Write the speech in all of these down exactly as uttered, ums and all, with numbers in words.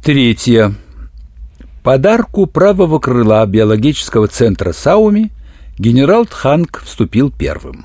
Третье. Подарку правого крыла биологического центра Сауми генерал Тханг вступил первым.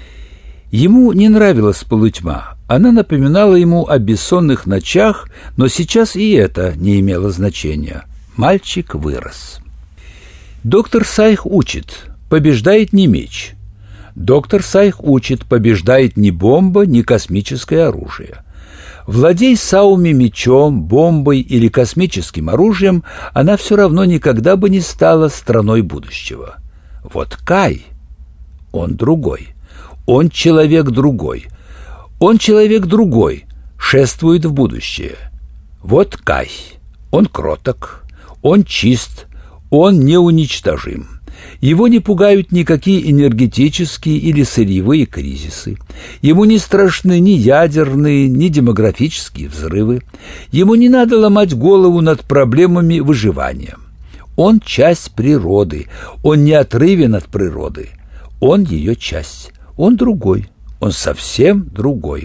Ему не нравилась полутьма. Она напоминала ему о бессонных ночах, но сейчас и это не имело значения. Мальчик вырос. Доктор Сайх учит: побеждает не меч. Доктор Сайх учит: побеждает не бомба, не космическое оружие. Владей Сауми мечом, бомбой или космическим оружием, она все равно никогда бы не стала страной будущего. Вот Кай, он другой. Он человек другой. Он человек другой, шествует в будущее. Вот Кай. Он кроток, он чист, он неуничтожим. Его не пугают никакие энергетические или сырьевые кризисы. Ему не страшны ни ядерные, ни демографические взрывы. Ему не надо ломать голову над проблемами выживания. Он часть природы, он неотрывен от природы. Он ее часть, он другой, он совсем другой.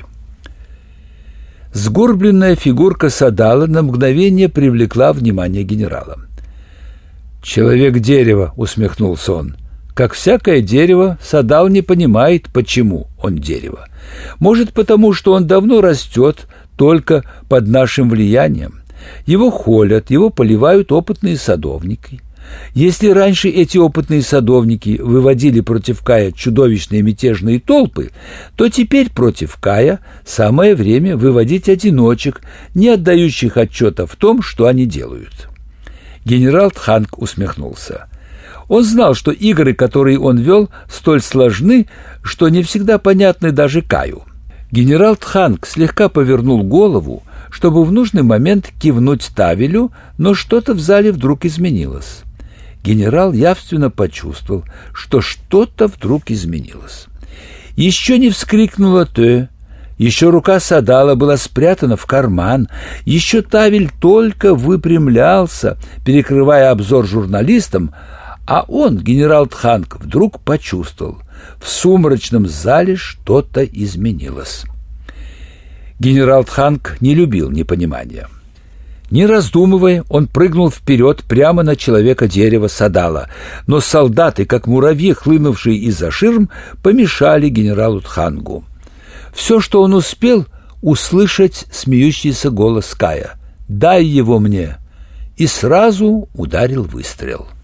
Сгорбленная фигурка Садала на мгновение привлекла внимание генерала. «Человек-дерево», — усмехнулся он. «Как всякое дерево, Садал не понимает, почему он дерево. Может, потому что он давно растет только под нашим влиянием. Его холят, его поливают опытные садовники. Если раньше эти опытные садовники выводили против Кая чудовищные мятежные толпы, то теперь против Кая самое время выводить одиночек, не отдающих отчета в том, что они делают». Генерал Тханг усмехнулся. Он знал, что игры, которые он вел, столь сложны, что не всегда понятны даже Каю. Генерал Тханг слегка повернул голову, чтобы в нужный момент кивнуть Тавелю, но что-то в зале вдруг изменилось. Генерал явственно почувствовал, что что-то вдруг изменилось. Еще не вскрикнула Тэ, еще рука Садала была спрятана в карман, еще Тавель только выпрямлялся, перекрывая обзор журналистам, а он, генерал Тханг, вдруг почувствовал, в сумрачном зале что-то изменилось. Генерал Тханг не любил непонимания. Не раздумывая, он прыгнул вперед прямо на человека-дерева Садала, но солдаты, как муравьи, хлынувшие из-за ширм, помешали генералу Тхангу. Все, что он успел, услышать смеющийся голос Кая: «Дай его мне!» И сразу ударил выстрел.